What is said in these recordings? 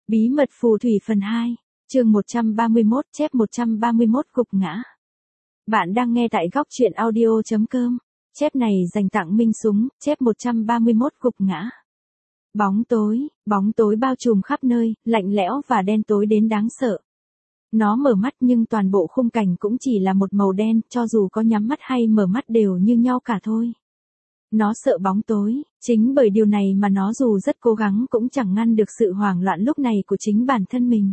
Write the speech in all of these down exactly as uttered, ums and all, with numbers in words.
Bí mật phù thủy phần hai, chương một trăm ba mươi mốt, chép một trăm ba mươi mốt gục ngã. Bạn đang nghe tại góc truyện audio chấm com. Chép này dành tặng Minh Súng, chép một trăm ba mươi mốt gục ngã. Bóng tối, bóng tối bao trùm khắp nơi, lạnh lẽo và đen tối đến đáng sợ. Nó mở mắt nhưng toàn bộ khung cảnh cũng chỉ là một màu đen, cho dù có nhắm mắt hay mở mắt đều như nhau cả thôi. Nó sợ bóng tối, chính bởi điều này mà nó dù rất cố gắng cũng chẳng ngăn được sự hoảng loạn lúc này của chính bản thân mình.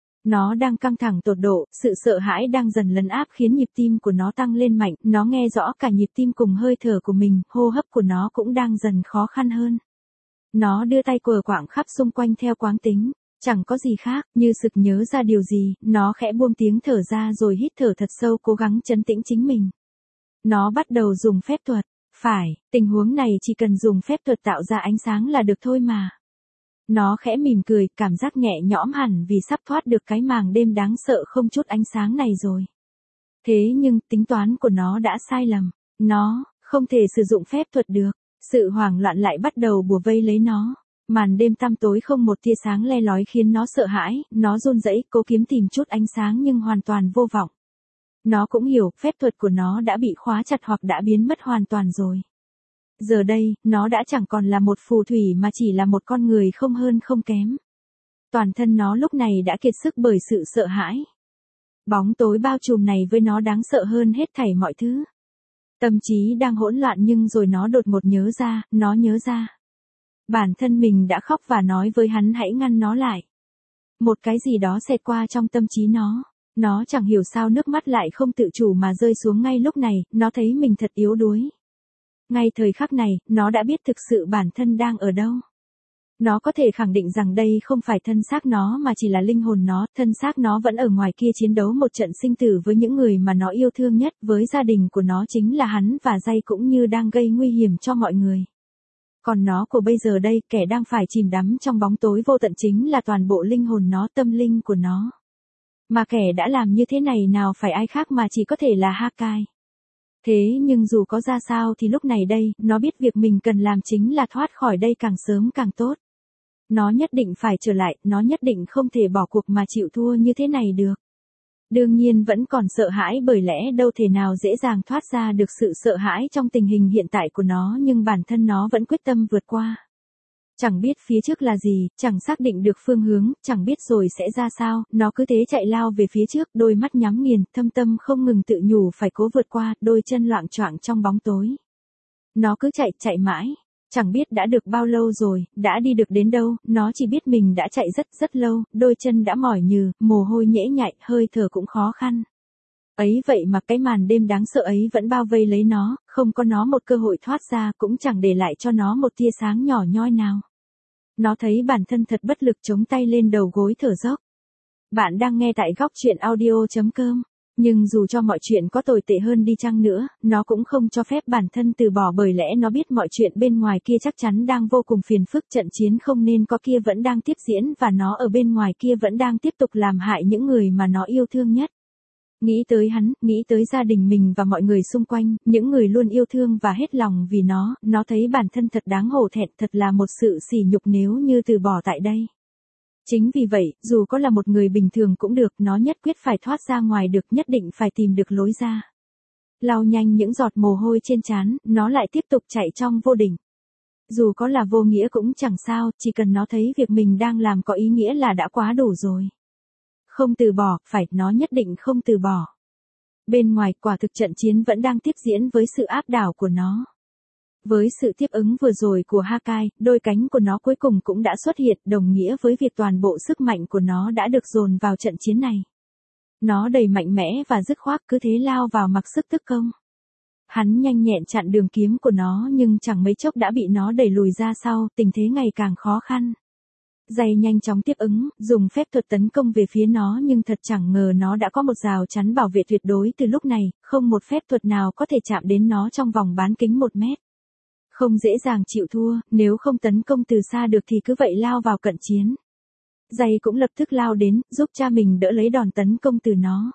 Nó đang căng thẳng tột độ, sự sợ hãi đang dần lấn áp khiến nhịp tim của nó tăng lên mạnh, nó nghe rõ cả nhịp tim cùng hơi thở của mình, hô hấp của nó cũng đang dần khó khăn hơn. Nó đưa tay quờ quạng khắp xung quanh theo quán tính, chẳng có gì khác, như sực nhớ ra điều gì, nó khẽ buông tiếng thở ra rồi hít thở thật sâu cố gắng trấn tĩnh chính mình. Nó bắt đầu dùng phép thuật. Phải, tình huống này chỉ cần dùng phép thuật tạo ra ánh sáng là được thôi mà. Nó khẽ mỉm cười, cảm giác nhẹ nhõm hẳn vì sắp thoát được cái màng đêm đáng sợ không chút ánh sáng này rồi. Thế nhưng, tính toán của nó đã sai lầm. Nó, không thể sử dụng phép thuật được. Sự hoảng loạn lại bắt đầu bủa vây lấy nó. Màn đêm tăm tối không một tia sáng le lói khiến nó sợ hãi, nó run rẩy cố kiếm tìm chút ánh sáng nhưng hoàn toàn vô vọng. Nó cũng hiểu, phép thuật của nó đã bị khóa chặt hoặc đã biến mất hoàn toàn rồi. Giờ đây, nó đã chẳng còn là một phù thủy mà chỉ là một con người không hơn không kém. Toàn thân nó lúc này đã kiệt sức bởi sự sợ hãi. Bóng tối bao trùm này với nó đáng sợ hơn hết thảy mọi thứ. Tâm trí đang hỗn loạn nhưng rồi nó đột ngột nhớ ra, nó nhớ ra. Bản thân mình đã khóc và nói với hắn hãy ngăn nó lại. Một cái gì đó xẹt qua trong tâm trí nó. Nó chẳng hiểu sao nước mắt lại không tự chủ mà rơi xuống ngay lúc này, nó thấy mình thật yếu đuối. Ngay thời khắc này, nó đã biết thực sự bản thân đang ở đâu. Nó có thể khẳng định rằng đây không phải thân xác nó mà chỉ là linh hồn nó, thân xác nó vẫn ở ngoài kia chiến đấu một trận sinh tử với những người mà nó yêu thương nhất, với gia đình của nó chính là hắn và Jay cũng như đang gây nguy hiểm cho mọi người. Còn nó của bây giờ đây, kẻ đang phải chìm đắm trong bóng tối vô tận chính là toàn bộ linh hồn nó, tâm linh của nó. Mà kẻ đã làm như thế này nào phải ai khác mà chỉ có thể là Hakai. Thế nhưng dù có ra sao thì lúc này đây, nó biết việc mình cần làm chính là thoát khỏi đây càng sớm càng tốt. Nó nhất định phải trở lại, nó nhất định không thể bỏ cuộc mà chịu thua như thế này được. Đương nhiên vẫn còn sợ hãi bởi lẽ đâu thể nào dễ dàng thoát ra được sự sợ hãi trong tình hình hiện tại của nó nhưng bản thân nó vẫn quyết tâm vượt qua. Chẳng biết phía trước là gì, chẳng xác định được phương hướng, chẳng biết rồi sẽ ra sao, nó cứ thế chạy lao về phía trước, đôi mắt nhắm nghiền, thâm tâm không ngừng tự nhủ phải cố vượt qua, đôi chân loạng choạng trong bóng tối. Nó cứ chạy, chạy mãi, chẳng biết đã được bao lâu rồi, đã đi được đến đâu, nó chỉ biết mình đã chạy rất rất lâu, đôi chân đã mỏi nhừ, mồ hôi nhễ nhại, hơi thở cũng khó khăn. Ấy vậy mà cái màn đêm đáng sợ ấy vẫn bao vây lấy nó, không có nó một cơ hội thoát ra cũng chẳng để lại cho nó một tia sáng nhỏ nhoi nào. Nó thấy bản thân thật bất lực chống tay lên đầu gối thở dốc. Bạn đang nghe tại góc truyện audio chấm com. Nhưng dù cho mọi chuyện có tồi tệ hơn đi chăng nữa, nó cũng không cho phép bản thân từ bỏ bởi lẽ nó biết mọi chuyện bên ngoài kia chắc chắn đang vô cùng phiền phức, trận chiến không nên có kia vẫn đang tiếp diễn và nó ở bên ngoài kia vẫn đang tiếp tục làm hại những người mà nó yêu thương nhất. Nghĩ tới hắn, nghĩ tới gia đình mình và mọi người xung quanh, những người luôn yêu thương và hết lòng vì nó, nó thấy bản thân thật đáng hổ thẹn, thật là một sự sỉ nhục nếu như từ bỏ tại đây. Chính vì vậy, dù có là một người bình thường cũng được, nó nhất quyết phải thoát ra ngoài được, nhất định phải tìm được lối ra. Lau nhanh những giọt mồ hôi trên trán, nó lại tiếp tục chạy trong vô định. Dù có là vô nghĩa cũng chẳng sao, chỉ cần nó thấy việc mình đang làm có ý nghĩa là đã quá đủ rồi. Không từ bỏ, phải, nó nhất định không từ bỏ. Bên ngoài, quả thực trận chiến vẫn đang tiếp diễn với sự áp đảo của nó. Với sự tiếp ứng vừa rồi của Hakai, đôi cánh của nó cuối cùng cũng đã xuất hiện, đồng nghĩa với việc toàn bộ sức mạnh của nó đã được dồn vào trận chiến này. Nó đầy mạnh mẽ và dứt khoát cứ thế lao vào mặc sức tấn công. Hắn nhanh nhẹn chặn đường kiếm của nó nhưng chẳng mấy chốc đã bị nó đẩy lùi ra sau, tình thế ngày càng khó khăn. Jay nhanh chóng tiếp ứng, dùng phép thuật tấn công về phía nó nhưng thật chẳng ngờ nó đã có một rào chắn bảo vệ tuyệt đối từ lúc này, không một phép thuật nào có thể chạm đến nó trong vòng bán kính một mét. Không dễ dàng chịu thua, nếu không tấn công từ xa được thì cứ vậy lao vào cận chiến. Jay cũng lập tức lao đến, giúp cha mình đỡ lấy đòn tấn công từ nó.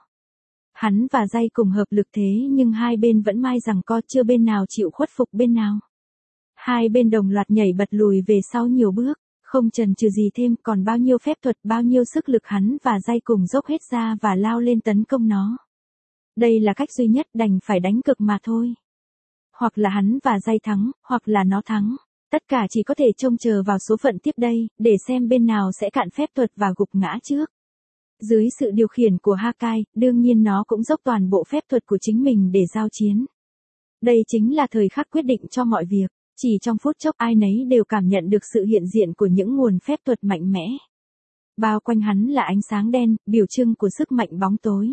Hắn và Jay cùng hợp lực thế nhưng hai bên vẫn mai giằng co chưa bên nào chịu khuất phục bên nào. Hai bên đồng loạt nhảy bật lùi về sau nhiều bước. Không chần chừ gì thêm, còn bao nhiêu phép thuật, bao nhiêu sức lực hắn và Jay cùng dốc hết ra và lao lên tấn công nó. Đây là cách duy nhất, đành phải đánh cực mà thôi. Hoặc là hắn và Jay thắng, hoặc là nó thắng. Tất cả chỉ có thể trông chờ vào số phận tiếp đây, để xem bên nào sẽ cạn phép thuật và gục ngã trước. Dưới sự điều khiển của Hakai, đương nhiên nó cũng dốc toàn bộ phép thuật của chính mình để giao chiến. Đây chính là thời khắc quyết định cho mọi việc. Chỉ trong phút chốc ai nấy đều cảm nhận được sự hiện diện của những nguồn phép thuật mạnh mẽ. Bao quanh hắn là ánh sáng đen, biểu trưng của sức mạnh bóng tối.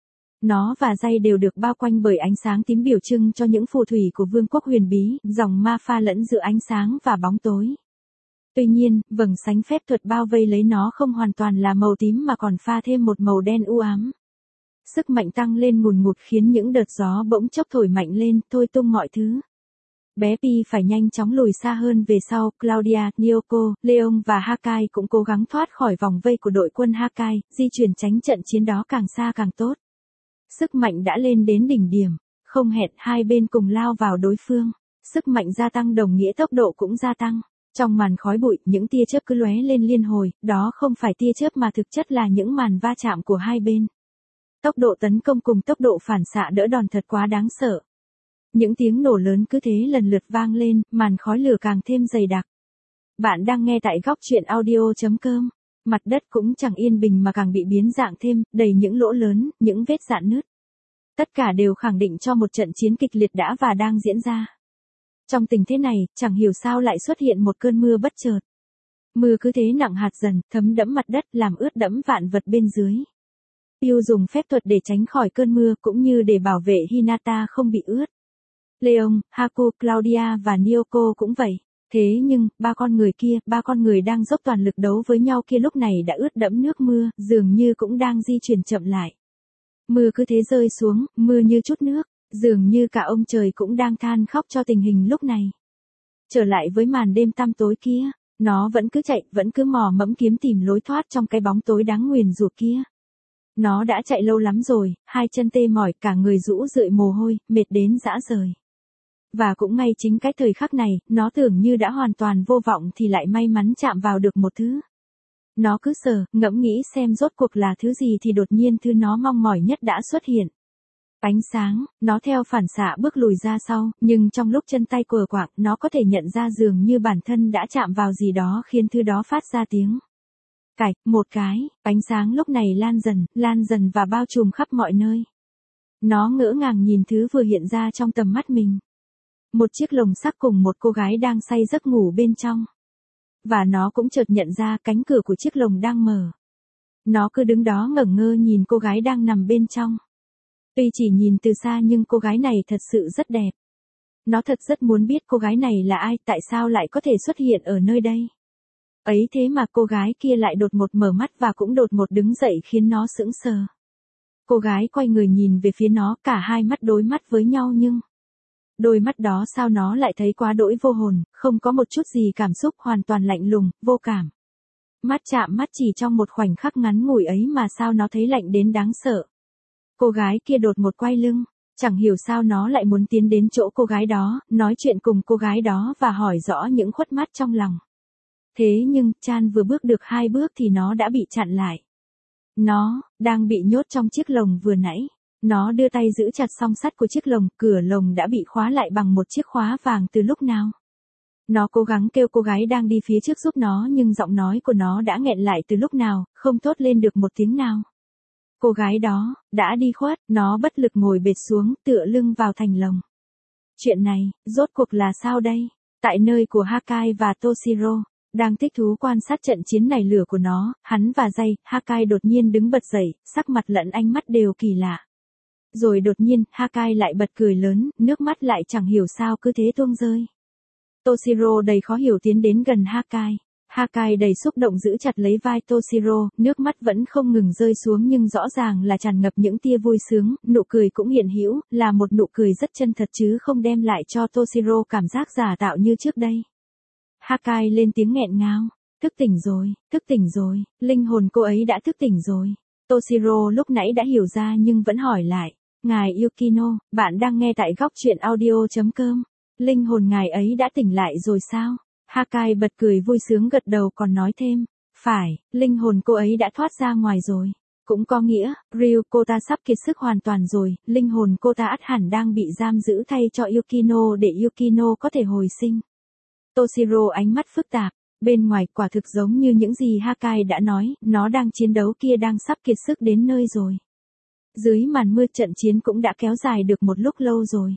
Nó và Jay đều được bao quanh bởi ánh sáng tím biểu trưng cho những phù thủy của vương quốc huyền bí, dòng ma pha lẫn giữa ánh sáng và bóng tối. Tuy nhiên, vầng sánh phép thuật bao vây lấy nó không hoàn toàn là màu tím mà còn pha thêm một màu đen u ám. Sức mạnh tăng lên ngùn ngụt khiến những đợt gió bỗng chốc thổi mạnh lên, thôi tung mọi thứ. Bé Pi phải nhanh chóng lùi xa hơn về sau, Claudia, Nyoko, Leon và Hakai cũng cố gắng thoát khỏi vòng vây của đội quân Hakai, di chuyển tránh trận chiến đó càng xa càng tốt. Sức mạnh đã lên đến đỉnh điểm, không hẹn hai bên cùng lao vào đối phương. Sức mạnh gia tăng đồng nghĩa tốc độ cũng gia tăng. Trong màn khói bụi, những tia chớp cứ lóe lên liên hồi, đó không phải tia chớp mà thực chất là những màn va chạm của hai bên. Tốc độ tấn công cùng tốc độ phản xạ đỡ đòn thật quá đáng sợ. Những tiếng nổ lớn cứ thế lần lượt vang lên, màn khói lửa càng thêm dày đặc. Bạn đang nghe tại góc truyện audio chấm com. Mặt đất cũng chẳng yên bình mà càng bị biến dạng thêm, đầy những lỗ lớn, những vết rạn nứt. Tất cả đều khẳng định cho một trận chiến kịch liệt đã và đang diễn ra. Trong tình thế này, chẳng hiểu sao lại xuất hiện một cơn mưa bất chợt. Mưa cứ thế nặng hạt dần, thấm đẫm mặt đất làm ướt đẫm vạn vật bên dưới. Pew dùng phép thuật để tránh khỏi cơn mưa cũng như để bảo vệ Hinata không bị ướt. Leon, Haku, Claudia và Nyoko cũng vậy. Thế nhưng, ba con người kia, ba con người đang dốc toàn lực đấu với nhau kia lúc này đã ướt đẫm nước mưa, dường như cũng đang di chuyển chậm lại. Mưa cứ thế rơi xuống, mưa như chút nước, dường như cả ông trời cũng đang than khóc cho tình hình lúc này. Trở lại với màn đêm tăm tối kia, nó vẫn cứ chạy, vẫn cứ mò mẫm kiếm tìm lối thoát trong cái bóng tối đáng nguyền rủa kia. Nó đã chạy lâu lắm rồi, hai chân tê mỏi, cả người rũ rượi mồ hôi, mệt đến rã rời. Và cũng ngay chính cái thời khắc này, nó tưởng như đã hoàn toàn vô vọng thì lại may mắn chạm vào được một thứ. Nó cứ sờ, ngẫm nghĩ xem rốt cuộc là thứ gì thì đột nhiên thứ nó mong mỏi nhất đã xuất hiện. Ánh sáng, nó theo phản xạ bước lùi ra sau, nhưng trong lúc chân tay quờ quạng, nó có thể nhận ra dường như bản thân đã chạm vào gì đó khiến thứ đó phát ra tiếng. Cạch, một cái, ánh sáng lúc này lan dần, lan dần và bao trùm khắp mọi nơi. Nó ngỡ ngàng nhìn thứ vừa hiện ra trong tầm mắt mình. Một chiếc lồng sắt cùng một cô gái đang say giấc ngủ bên trong. Và nó cũng chợt nhận ra cánh cửa của chiếc lồng đang mở. Nó cứ đứng đó ngẩn ngơ nhìn cô gái đang nằm bên trong. Tuy chỉ nhìn từ xa nhưng cô gái này thật sự rất đẹp. Nó thật rất muốn biết cô gái này là ai, tại sao lại có thể xuất hiện ở nơi đây. Ấy thế mà cô gái kia lại đột ngột mở mắt và cũng đột ngột đứng dậy khiến nó sững sờ. Cô gái quay người nhìn về phía nó, cả hai mắt đối mắt với nhau nhưng... Đôi mắt đó sao nó lại thấy quá đỗi vô hồn, không có một chút gì cảm xúc, hoàn toàn lạnh lùng, vô cảm. Mắt chạm mắt chỉ trong một khoảnh khắc ngắn ngủi ấy mà sao nó thấy lạnh đến đáng sợ. Cô gái kia đột ngột quay lưng, chẳng hiểu sao nó lại muốn tiến đến chỗ cô gái đó, nói chuyện cùng cô gái đó và hỏi rõ những khuất mắt trong lòng. Thế nhưng, Chan vừa bước được hai bước thì nó đã bị chặn lại. Nó, đang bị nhốt trong chiếc lồng vừa nãy. Nó đưa tay giữ chặt song sắt của chiếc lồng, cửa lồng đã bị khóa lại bằng một chiếc khóa vàng từ lúc nào. Nó cố gắng kêu cô gái đang đi phía trước giúp nó nhưng giọng nói của nó đã nghẹn lại từ lúc nào, không thốt lên được một tiếng nào. Cô gái đó, đã đi khuất, nó bất lực ngồi bệt xuống, tựa lưng vào thành lồng. Chuyện này, rốt cuộc là sao đây? Tại nơi của Hakai và Toshiro, đang thích thú quan sát trận chiến này lửa của nó, hắn và Jay, Hakai đột nhiên đứng bật dậy, sắc mặt lẫn ánh mắt đều kỳ lạ. Rồi đột nhiên, Hakai lại bật cười lớn, nước mắt lại chẳng hiểu sao cứ thế tuôn rơi. Toshiro đầy khó hiểu tiến đến gần Hakai. Hakai đầy xúc động giữ chặt lấy vai Toshiro, nước mắt vẫn không ngừng rơi xuống nhưng rõ ràng là tràn ngập những tia vui sướng, nụ cười cũng hiện hữu, là một nụ cười rất chân thật chứ không đem lại cho Toshiro cảm giác giả tạo như trước đây. Hakai lên tiếng nghẹn ngào, thức tỉnh rồi, thức tỉnh rồi, linh hồn cô ấy đã thức tỉnh rồi. Toshiro lúc nãy đã hiểu ra nhưng vẫn hỏi lại, ngài Yukino, bạn đang nghe tại góc truyện audio chấm com, linh hồn ngài ấy đã tỉnh lại rồi sao? Hakai bật cười vui sướng gật đầu còn nói thêm, phải, linh hồn cô ấy đã thoát ra ngoài rồi. Cũng có nghĩa, Ryu cô ta sắp kiệt sức hoàn toàn rồi, linh hồn cô ta ắt hẳn đang bị giam giữ thay cho Yukino để Yukino có thể hồi sinh. Toshiro ánh mắt phức tạp, bên ngoài quả thực giống như những gì Hakai đã nói, nó đang chiến đấu kia đang sắp kiệt sức đến nơi rồi. Dưới màn mưa trận chiến cũng đã kéo dài được một lúc lâu rồi.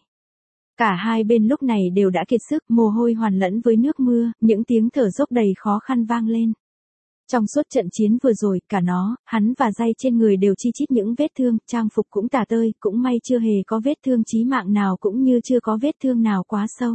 Cả hai bên lúc này đều đã kiệt sức, mồ hôi hoàn lẫn với nước mưa, những tiếng thở dốc đầy khó khăn vang lên. Trong suốt trận chiến vừa rồi, cả nó, hắn và Jay trên người đều chi chít những vết thương, trang phục cũng tả tơi, cũng may chưa hề có vết thương chí mạng nào cũng như chưa có vết thương nào quá sâu.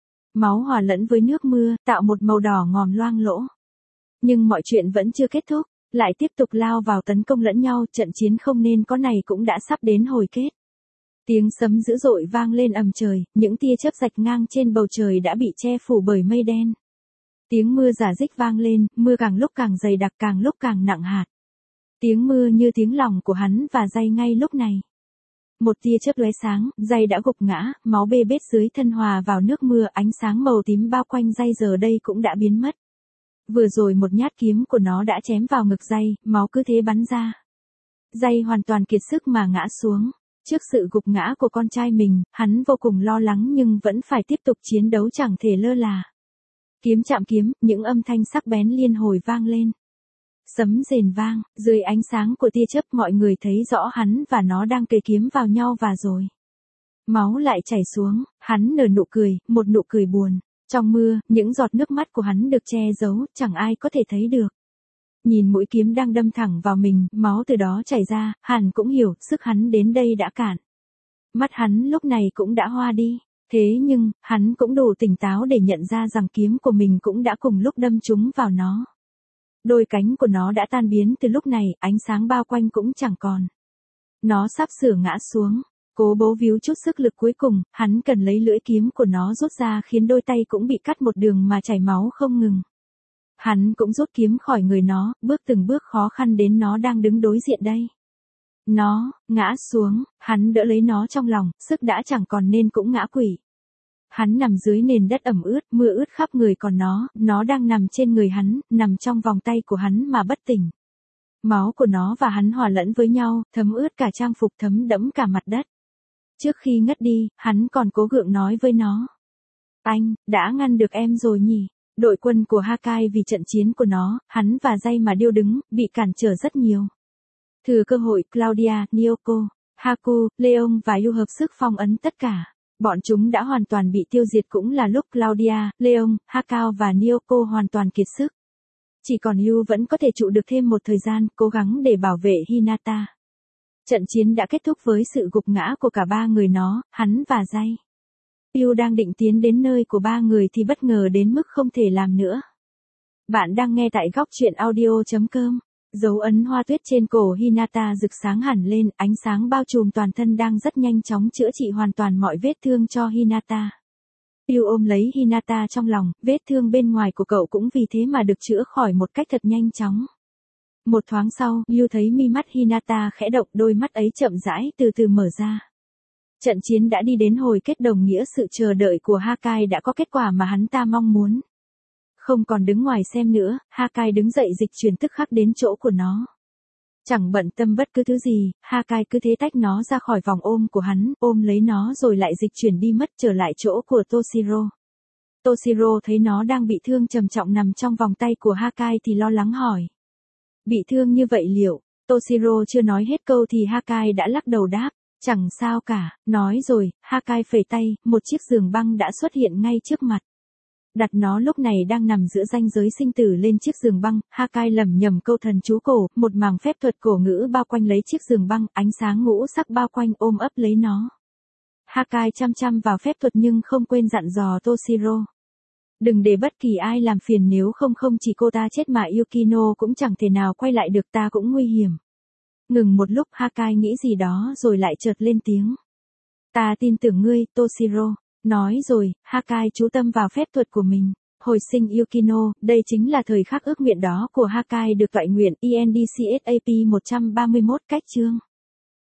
Máu hòa lẫn với nước mưa, tạo một màu đỏ ngòm loang lỗ. Nhưng mọi chuyện vẫn chưa kết thúc, lại tiếp tục lao vào tấn công lẫn nhau, trận chiến không nên có này cũng đã sắp đến hồi kết. Tiếng sấm dữ dội vang lên ầm trời, những tia chớp rạch ngang trên bầu trời đã bị che phủ bởi mây đen. Tiếng mưa rả rích vang lên, mưa càng lúc càng dày đặc càng lúc càng nặng hạt. Tiếng mưa như tiếng lòng của hắn và Jay ngay lúc này. Một tia chớp lóe sáng, Jay đã gục ngã, máu bê bết dưới thân hòa vào nước mưa, ánh sáng màu tím bao quanh Jay giờ đây cũng đã biến mất. Vừa rồi một nhát kiếm của nó đã chém vào ngực Jay, máu cứ thế bắn ra. Jay hoàn toàn kiệt sức mà ngã xuống. Trước sự gục ngã của con trai mình, hắn vô cùng lo lắng nhưng vẫn phải tiếp tục chiến đấu chẳng thể lơ là. Kiếm chạm kiếm, những âm thanh sắc bén liên hồi vang lên. Sấm rền vang, dưới ánh sáng của tia chớp mọi người thấy rõ hắn và nó đang kề kiếm vào nhau và rồi. Máu lại chảy xuống, hắn nở nụ cười, một nụ cười buồn. Trong mưa, những giọt nước mắt của hắn được che giấu, chẳng ai có thể thấy được. Nhìn mũi kiếm đang đâm thẳng vào mình, máu từ đó chảy ra, hẳn cũng hiểu, sức hắn đến đây đã cạn. Mắt hắn lúc này cũng đã hoa đi. Thế nhưng, hắn cũng đủ tỉnh táo để nhận ra rằng kiếm của mình cũng đã cùng lúc đâm trúng vào nó. Đôi cánh của nó đã tan biến từ lúc này, ánh sáng bao quanh cũng chẳng còn. Nó sắp sửa ngã xuống. Cố bấu víu chút sức lực cuối cùng, hắn cần lấy lưỡi kiếm của nó rút ra khiến đôi tay cũng bị cắt một đường mà chảy máu không ngừng. Hắn cũng rút kiếm khỏi người nó, bước từng bước khó khăn đến nó đang đứng đối diện đây. Nó, ngã xuống, hắn đỡ lấy nó trong lòng, sức đã chẳng còn nên cũng ngã quỵ. Hắn nằm dưới nền đất ẩm ướt, mưa ướt khắp người còn nó, nó đang nằm trên người hắn, nằm trong vòng tay của hắn mà bất tỉnh. Máu của nó và hắn hòa lẫn với nhau, thấm ướt cả trang phục, thấm đẫm cả mặt đất. Trước khi ngất đi, hắn còn cố gượng nói với nó. Anh, đã ngăn được em rồi nhỉ? Đội quân của Hakai vì trận chiến của nó, hắn và Jay mà điêu đứng, bị cản trở rất nhiều. Thừa cơ hội, Claudia, Nyoko, Haku, Leon và Yu hợp sức phong ấn tất cả. Bọn chúng đã hoàn toàn bị tiêu diệt cũng là lúc Claudia, Leon, Hakao và Nyoko hoàn toàn kiệt sức. Chỉ còn Yu vẫn có thể trụ được thêm một thời gian, cố gắng để bảo vệ Hinata. Trận chiến đã kết thúc với sự gục ngã của cả ba người nó, hắn và Jay. Yu đang định tiến đến nơi của ba người thì bất ngờ đến mức không thể làm nữa. Bạn đang nghe tại góc truyện audio chấm com. Dấu ấn hoa tuyết trên cổ Hinata rực sáng hẳn lên, ánh sáng bao trùm toàn thân đang rất nhanh chóng chữa trị hoàn toàn mọi vết thương cho Hinata. Yu ôm lấy Hinata trong lòng, vết thương bên ngoài của cậu cũng vì thế mà được chữa khỏi một cách thật nhanh chóng. Một thoáng sau, Yu thấy mi mắt Hinata khẽ động, đôi mắt ấy chậm rãi từ từ mở ra. Trận chiến đã đi đến hồi kết, đồng nghĩa sự chờ đợi của Hakai đã có kết quả mà hắn ta mong muốn. Không còn đứng ngoài xem nữa, Hakai đứng dậy dịch chuyển tức khắc đến chỗ của nó. Chẳng bận tâm bất cứ thứ gì, Hakai cứ thế tách nó ra khỏi vòng ôm của hắn, ôm lấy nó rồi lại dịch chuyển đi mất trở lại chỗ của Toshiro. Toshiro thấy nó đang bị thương trầm trọng nằm trong vòng tay của Hakai thì lo lắng hỏi. Bị thương như vậy liệu? Toshiro chưa nói hết câu thì Hakai đã lắc đầu đáp. Chẳng sao cả, nói rồi, Hakai phẩy tay, một chiếc giường băng đã xuất hiện ngay trước mặt. Đặt nó lúc này đang nằm giữa ranh giới sinh tử lên chiếc giường băng, Hakai lẩm nhẩm câu thần chú cổ, một màng phép thuật cổ ngữ bao quanh lấy chiếc giường băng, ánh sáng ngũ sắc bao quanh ôm ấp lấy nó. Hakai chăm chăm vào phép thuật nhưng không quên dặn dò Toshiro. Đừng để bất kỳ ai làm phiền, nếu không không chỉ cô ta chết mà Yukino cũng chẳng thể nào quay lại được, ta cũng nguy hiểm. Ngừng một lúc, Hakai nghĩ gì đó rồi lại chợt lên tiếng. Ta tin tưởng ngươi, Toshiro. Nói rồi, Hakai chú tâm vào phép thuật của mình. Hồi sinh Yukino, đây chính là thời khắc ước nguyện đó của Hakai được toại nguyện. E N D C S A P một trăm ba mươi mốt cách chương.